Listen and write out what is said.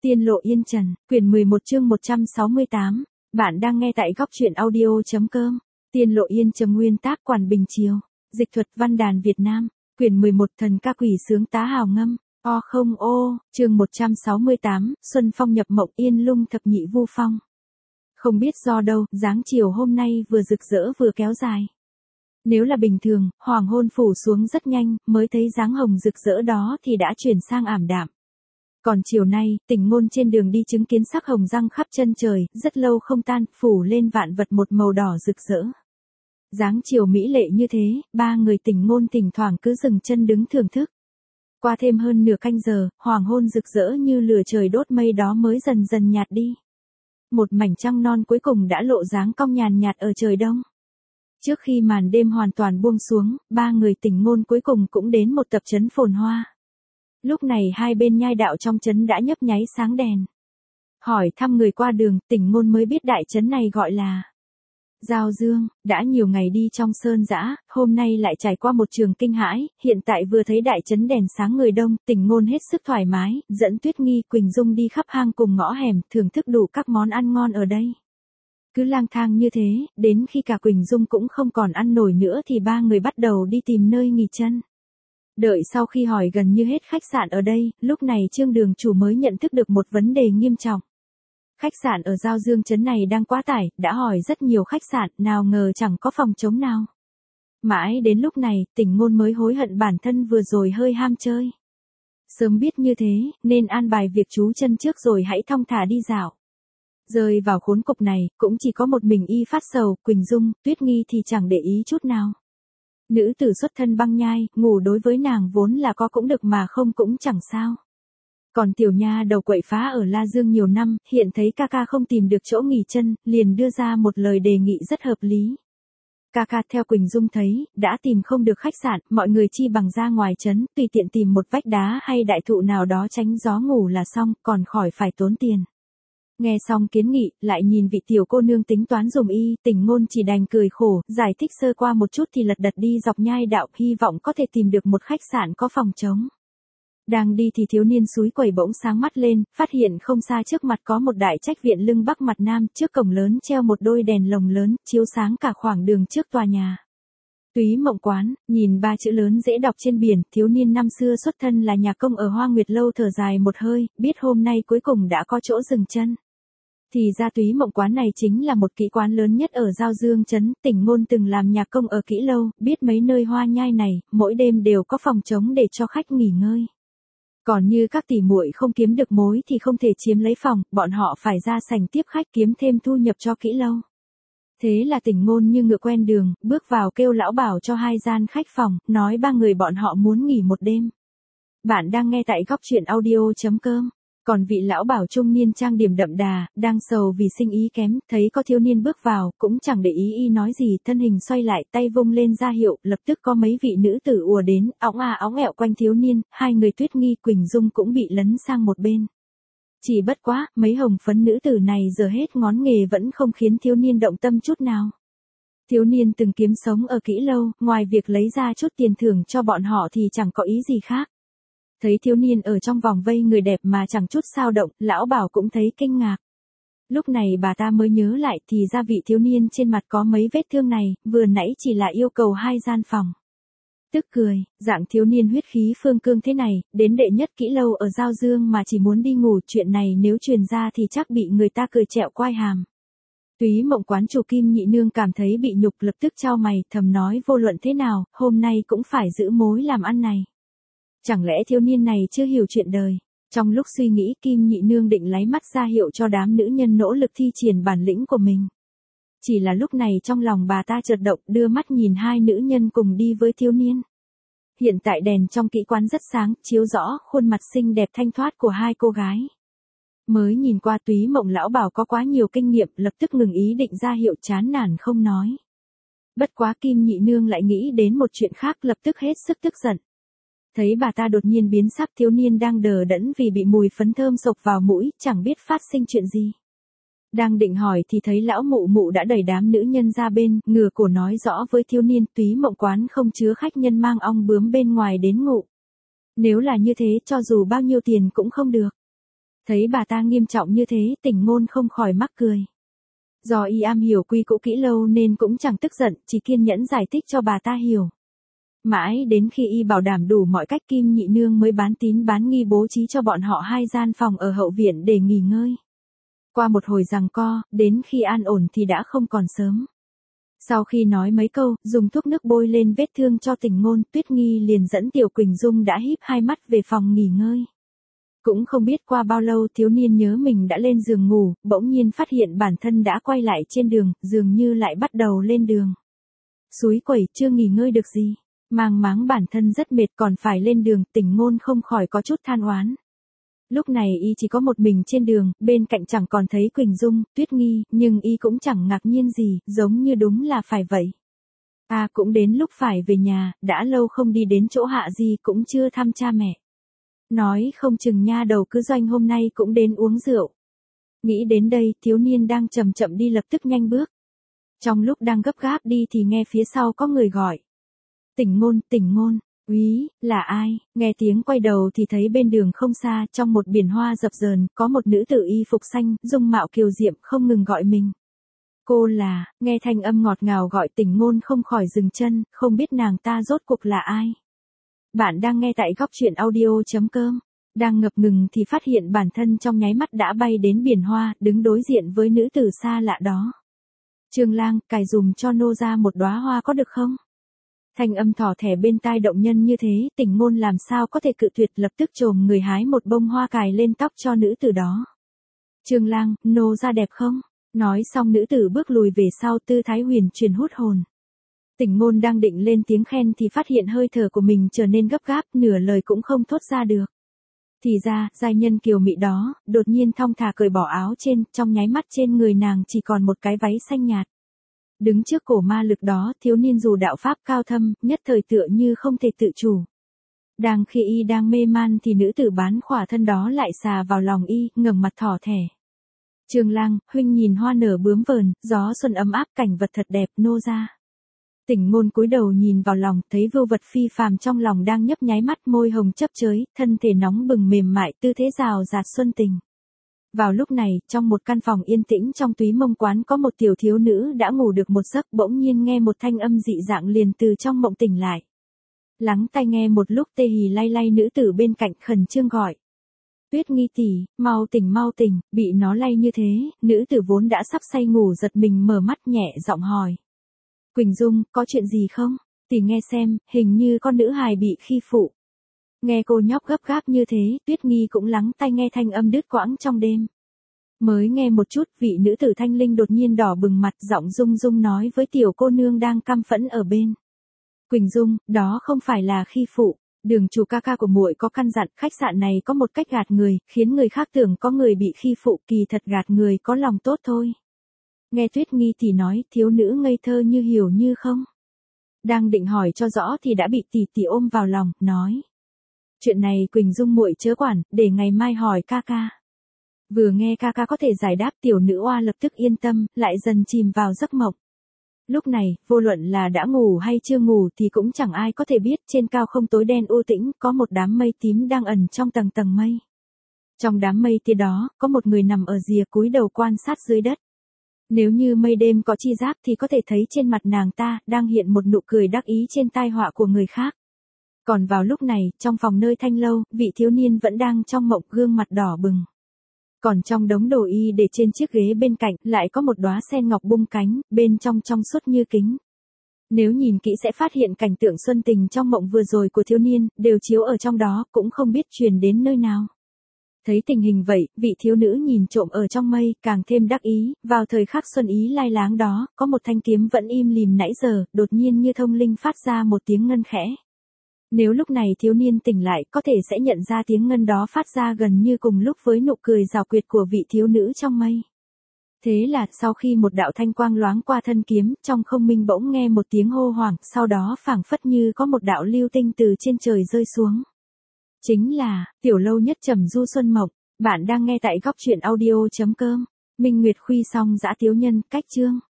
Tiên lộ yên trần, quyển 11 chương 168. Bạn đang nghe tại góc truyện audio.com. Tiên lộ yên trần, nguyên tác Quản Bình Triều, dịch thuật Văn đàn Việt Nam, quyển 11 thần ca quỷ sướng tá hào ngâm. Chương 168, Xuân Phong nhập mộng yên lung thập nhị vu phong. Không biết do đâu, dáng chiều hôm nay vừa rực rỡ vừa kéo dài. Nếu là bình thường, hoàng hôn phủ xuống rất nhanh, mới thấy dáng hồng rực rỡ đó thì đã chuyển sang ảm đạm. Còn chiều nay, Tỉnh Ngôn trên đường đi chứng kiến sắc hồng răng khắp chân trời, rất lâu không tan, phủ lên vạn vật một màu đỏ rực rỡ. Dáng chiều mỹ lệ như thế, ba người Tỉnh Ngôn thỉnh thoảng cứ dừng chân đứng thưởng thức. Qua thêm hơn nửa canh giờ, hoàng hôn rực rỡ như lửa trời đốt mây đó mới dần dần nhạt đi. Một mảnh trăng non cuối cùng đã lộ dáng cong nhàn nhạt ở trời đông. Trước khi màn đêm hoàn toàn buông xuống, ba người Tỉnh Ngôn cuối cùng cũng đến một tập trấn phồn hoa. Lúc này hai bên nhai đạo trong trấn đã nhấp nháy sáng đèn. Hỏi thăm người qua đường, Tỉnh Ngôn mới biết đại trấn này gọi là Giao Dương. Đã nhiều ngày đi trong sơn dã, hôm nay lại trải qua một trường kinh hãi, hiện tại vừa thấy đại trấn đèn sáng người đông, Tỉnh Ngôn hết sức thoải mái, dẫn Tuyết Nghi, Quỳnh Dung đi khắp hang cùng ngõ hẻm, thưởng thức đủ các món ăn ngon ở đây. Cứ lang thang như thế, đến khi cả Quỳnh Dung cũng không còn ăn nổi nữa thì ba người bắt đầu đi tìm nơi nghỉ chân. Đợi sau khi hỏi gần như hết khách sạn ở đây, lúc này Trương đường chủ mới nhận thức được một vấn đề nghiêm trọng. Khách sạn ở Giao Dương trấn này đang quá tải, đã hỏi rất nhiều khách sạn, nào ngờ chẳng có phòng trống nào. Mãi đến lúc này, Tỉnh Ngôn mới hối hận bản thân vừa rồi hơi ham chơi. Sớm biết như thế, nên an bài việc trú chân trước rồi hãy thong thả đi dạo. Rơi vào khốn cục này, cũng chỉ có một mình y phát sầu, Quỳnh Dung, Tuyết Nghi thì chẳng để ý chút nào. Nữ tử xuất thân băng nhai, ngủ đối với nàng vốn là có cũng được mà không cũng chẳng sao. Còn tiểu nha đầu quậy phá ở La Dương nhiều năm, hiện thấy ca ca không tìm được chỗ nghỉ chân, liền đưa ra một lời đề nghị rất hợp lý. Ca ca theo Quỳnh Dung thấy, đã tìm không được khách sạn, mọi người chi bằng ra ngoài trấn, tùy tiện tìm một vách đá hay đại thụ nào đó tránh gió ngủ là xong, còn khỏi phải tốn tiền. Nghe xong kiến nghị, lại nhìn vị tiểu cô nương tính toán dùm y, Tỉnh Ngôn chỉ đành cười khổ, giải thích sơ qua một chút thì lật đật đi dọc nhai đạo, hy vọng có thể tìm được một khách sạn có phòng trống. Đang đi thì thiếu niên súi quẩy bỗng sáng mắt lên, phát hiện không xa trước mặt có một đại trách viện lưng bắc mặt nam, trước cổng lớn treo một đôi đèn lồng lớn, chiếu sáng cả khoảng đường trước tòa nhà. Túy Mộng Quán, nhìn ba chữ lớn dễ đọc trên biển, thiếu niên năm xưa xuất thân là nhà công ở Hoa Nguyệt Lâu thở dài một hơi, biết hôm nay cuối cùng đã có chỗ dừng chân. Thì ra Túy Mộng Quán này chính là một kỹ quán lớn nhất ở Giao Dương trấn, Tỉnh Ngôn từng làm nhà công ở Kỹ Lâu, biết mấy nơi hoa nhai này, mỗi đêm đều có phòng trống để cho khách nghỉ ngơi. Còn như các tỷ muội không kiếm được mối thì không thể chiếm lấy phòng, bọn họ phải ra sảnh tiếp khách kiếm thêm thu nhập cho Kỹ Lâu. Thế là Tỉnh Ngôn như ngựa quen đường, bước vào kêu lão bảo cho hai gian khách phòng, nói ba người bọn họ muốn nghỉ một đêm. Bạn đang nghe tại góc truyện audio.com. Còn vị lão bảo trung niên trang điểm đậm đà, đang sầu vì sinh ý kém, thấy có thiếu niên bước vào, cũng chẳng để ý y nói gì, thân hình xoay lại, tay vung lên ra hiệu, lập tức có mấy vị nữ tử ùa đến, óng ẹo quanh thiếu niên, hai người Tuyết Nghi, Quỳnh Dung cũng bị lấn sang một bên. Chỉ bất quá, mấy hồng phấn nữ tử này giờ hết ngón nghề vẫn không khiến thiếu niên động tâm chút nào. Thiếu niên từng kiếm sống ở Kỹ Lâu, ngoài việc lấy ra chút tiền thưởng cho bọn họ thì chẳng có ý gì khác. Thấy thiếu niên ở trong vòng vây người đẹp mà chẳng chút sao động, lão bảo cũng thấy kinh ngạc. Lúc này bà ta mới nhớ lại thì ra vị thiếu niên trên mặt có mấy vết thương này, vừa nãy chỉ là yêu cầu hai gian phòng. Tức cười, dạng thiếu niên huyết khí phương cương thế này, đến đệ nhất Kỹ Lâu ở Giao Dương mà chỉ muốn đi ngủ, chuyện này nếu truyền ra thì chắc bị người ta cười trẹo quai hàm. Túy Mộng Quán chủ Kim Nhị Nương cảm thấy bị nhục, lập tức chau mày, thầm nói vô luận thế nào, hôm nay cũng phải giữ mối làm ăn này. Chẳng lẽ thiếu niên này chưa hiểu chuyện đời? Trong lúc suy nghĩ, Kim Nhị Nương định lấy mắt ra hiệu cho đám nữ nhân nỗ lực thi triển bản lĩnh của mình. Chỉ là lúc này trong lòng bà ta chợt động, đưa mắt nhìn hai nữ nhân cùng đi với thiếu niên. Hiện tại đèn trong kỹ quán rất sáng, chiếu rõ khuôn mặt xinh đẹp thanh thoát của hai cô gái. Mới nhìn qua Túy Mộng lão bảo có quá nhiều kinh nghiệm, lập tức ngừng ý định ra hiệu, chán nản không nói. Bất quá Kim Nhị Nương lại nghĩ đến một chuyện khác, lập tức hết sức tức giận. Thấy bà ta đột nhiên biến sắc, thiếu niên đang đờ đẫn vì bị mùi phấn thơm xộc vào mũi, chẳng biết phát sinh chuyện gì. Đang định hỏi thì thấy lão mụ mụ đã đẩy đám nữ nhân ra bên, ngửa cổ nói rõ với thiếu niên, Túy Mộng Quán không chứa khách nhân mang ong bướm bên ngoài đến ngủ. Nếu là như thế cho dù bao nhiêu tiền cũng không được. Thấy bà ta nghiêm trọng như thế, Tỉnh Ngôn không khỏi mắc cười. Do y am hiểu quy cũ kỹ lâu nên cũng chẳng tức giận, chỉ kiên nhẫn giải thích cho bà ta hiểu. Mãi đến khi y bảo đảm đủ mọi cách Kim Nhị Nương mới bán tín bán nghi bố trí cho bọn họ 2 gian phòng ở hậu viện để nghỉ ngơi. Qua một hồi giằng co, đến khi an ổn thì đã không còn sớm. Sau khi nói mấy câu, dùng thuốc nước bôi lên vết thương cho Tỉnh Ngôn, Tuyết Nghi liền dẫn Tiểu Quỳnh Dung đã híp 2 mắt về phòng nghỉ ngơi. Cũng không biết qua bao lâu thiếu niên nhớ mình đã lên giường ngủ, bỗng nhiên phát hiện bản thân đã quay lại trên đường, dường như lại bắt đầu lên đường. Xúi quẩy chưa nghỉ ngơi được gì, mang máng bản thân rất mệt còn phải lên đường, Tỉnh Ngôn không khỏi có chút than oán. Lúc này y chỉ có một mình trên đường, bên cạnh chẳng còn thấy Quỳnh Dung, Tuyết Nghi, nhưng y cũng chẳng ngạc nhiên gì, giống như đúng là phải vậy. Cũng đến lúc phải về nhà, đã lâu không đi đến chỗ Hạ Di cũng chưa thăm cha mẹ. Nói không chừng nha đầu cứ Doanh hôm nay cũng đến uống rượu. Nghĩ đến đây, thiếu niên đang chậm chậm đi lập tức nhanh bước. Trong lúc đang gấp gáp đi thì nghe phía sau có người gọi. Tỉnh Ngôn, úy, là ai? Nghe tiếng quay đầu thì thấy bên đường không xa, trong một biển hoa dập dờn, có một nữ tử y phục xanh, dung mạo kiều diệm không ngừng gọi mình. Cô là, nghe thanh âm ngọt ngào gọi Tỉnh Ngôn không khỏi dừng chân, không biết nàng ta rốt cuộc là ai. Bạn đang nghe tại góc truyện audio.com. Đang ngập ngừng thì phát hiện bản thân trong nháy mắt đã bay đến biển hoa, đứng đối diện với nữ tử xa lạ đó. Trương Lang, cài dùm cho nô ra một đóa hoa có được không? Thanh âm thỏ thẻ bên tai động nhân như thế, Tỉnh Ngôn làm sao có thể cự tuyệt, lập tức chồm người hái một bông hoa cài lên tóc cho nữ tử đó. Trương Lang, nô ra đẹp không? Nói xong nữ tử bước lùi về sau, tư thái huyền truyền hút hồn. Tỉnh Ngôn đang định lên tiếng khen thì phát hiện hơi thở của mình trở nên gấp gáp, nửa lời cũng không thốt ra được. Thì ra, giai nhân kiều mị đó, đột nhiên thong thả cởi bỏ áo trên, trong nháy mắt trên người nàng chỉ còn một cái váy xanh nhạt. Đứng trước cổ ma lực đó, thiếu niên dù đạo pháp cao thâm, nhất thời tựa như không thể tự chủ. Đang khi y đang mê man thì nữ tử bán khỏa thân đó lại xà vào lòng y, ngẩng mặt thỏ thẻ. Trương Lang, huynh nhìn hoa nở bướm vờn, gió xuân ấm áp, cảnh vật thật đẹp, nô ra. Tỉnh Ngôn cúi đầu nhìn vào lòng, thấy vưu vật phi phàm trong lòng đang nhấp nháy mắt, môi hồng chớp chới, thân thể nóng bừng mềm mại, tư thế rào rạt xuân tình. Vào lúc này, trong một căn phòng yên tĩnh trong Túy Mông quán có một tiểu thiếu nữ đã ngủ được một giấc, bỗng nhiên nghe một thanh âm dị dạng liền từ trong mộng tỉnh lại. Lắng tai nghe một lúc, tê hì lay lay nữ tử bên cạnh khẩn trương gọi. Tuyết Nghi tỷ, mau tỉnh, bị nó lay như thế, nữ tử vốn đã sắp say ngủ giật mình mở mắt nhẹ giọng hỏi. Quỳnh Dung, có chuyện gì không? Tỷ nghe xem, hình như con nữ hài bị khi phụ. Nghe cô nhóc gấp gáp như thế, Tuyết Nghi cũng lắng tai nghe thanh âm đứt quãng trong đêm. Mới nghe một chút, vị nữ tử thanh linh đột nhiên đỏ bừng mặt, giọng rung rung nói với tiểu cô nương đang căm phẫn ở bên. Quỳnh Dung, đó không phải là khi phụ. Đường chủ ca ca của muội có căn dặn, khách sạn này có một cách gạt người, khiến người khác tưởng có người bị khi phụ, kỳ thật gạt người có lòng tốt thôi. Nghe Tuyết Nghi tỷ nói, thiếu nữ ngây thơ như hiểu như không. Đang định hỏi cho rõ thì đã bị tỷ tỷ ôm vào lòng, nói. Chuyện này Quỳnh Dung muội chớ quản, để ngày mai hỏi ca ca. Vừa nghe ca ca có thể giải đáp, tiểu nữ oa lập tức yên tâm, lại dần chìm vào giấc mộng. Lúc này, vô luận là đã ngủ hay chưa ngủ thì cũng chẳng ai có thể biết, trên cao không tối đen u tĩnh, có một đám mây tím đang ẩn trong tầng tầng mây. Trong đám mây tia đó, có một người nằm ở rìa cúi đầu quan sát dưới đất. Nếu như mây đêm có chi giáp thì có thể thấy trên mặt nàng ta, đang hiện một nụ cười đắc ý trên tai họa của người khác. Còn vào lúc này, trong phòng nơi thanh lâu, vị thiếu niên vẫn đang trong mộng, gương mặt đỏ bừng. Còn trong đống đồ y để trên chiếc ghế bên cạnh, lại có một đóa sen ngọc bung cánh, bên trong trong suốt như kính. Nếu nhìn kỹ sẽ phát hiện cảnh tượng xuân tình trong mộng vừa rồi của thiếu niên, đều chiếu ở trong đó, cũng không biết truyền đến nơi nào. Thấy tình hình vậy, vị thiếu nữ nhìn trộm ở trong mây, càng thêm đắc ý, vào thời khắc xuân ý lai láng đó, có một thanh kiếm vẫn im lìm nãy giờ, đột nhiên như thông linh phát ra một tiếng ngân khẽ. Nếu lúc này thiếu niên tỉnh lại, có thể sẽ nhận ra tiếng ngân đó phát ra gần như cùng lúc với nụ cười rào quyệt của vị thiếu nữ trong mây. Thế là, sau khi một đạo thanh quang loáng qua thân kiếm, trong không minh bỗng nghe một tiếng hô hoảng, sau đó phảng phất như có một đạo lưu tinh từ trên trời rơi xuống. Chính là, tiểu lâu nhất trầm du xuân mộng. Bạn đang nghe tại góc truyện audio.com. Minh Nguyệt Khuy Song Dã Tiếu Nhân, cách chương.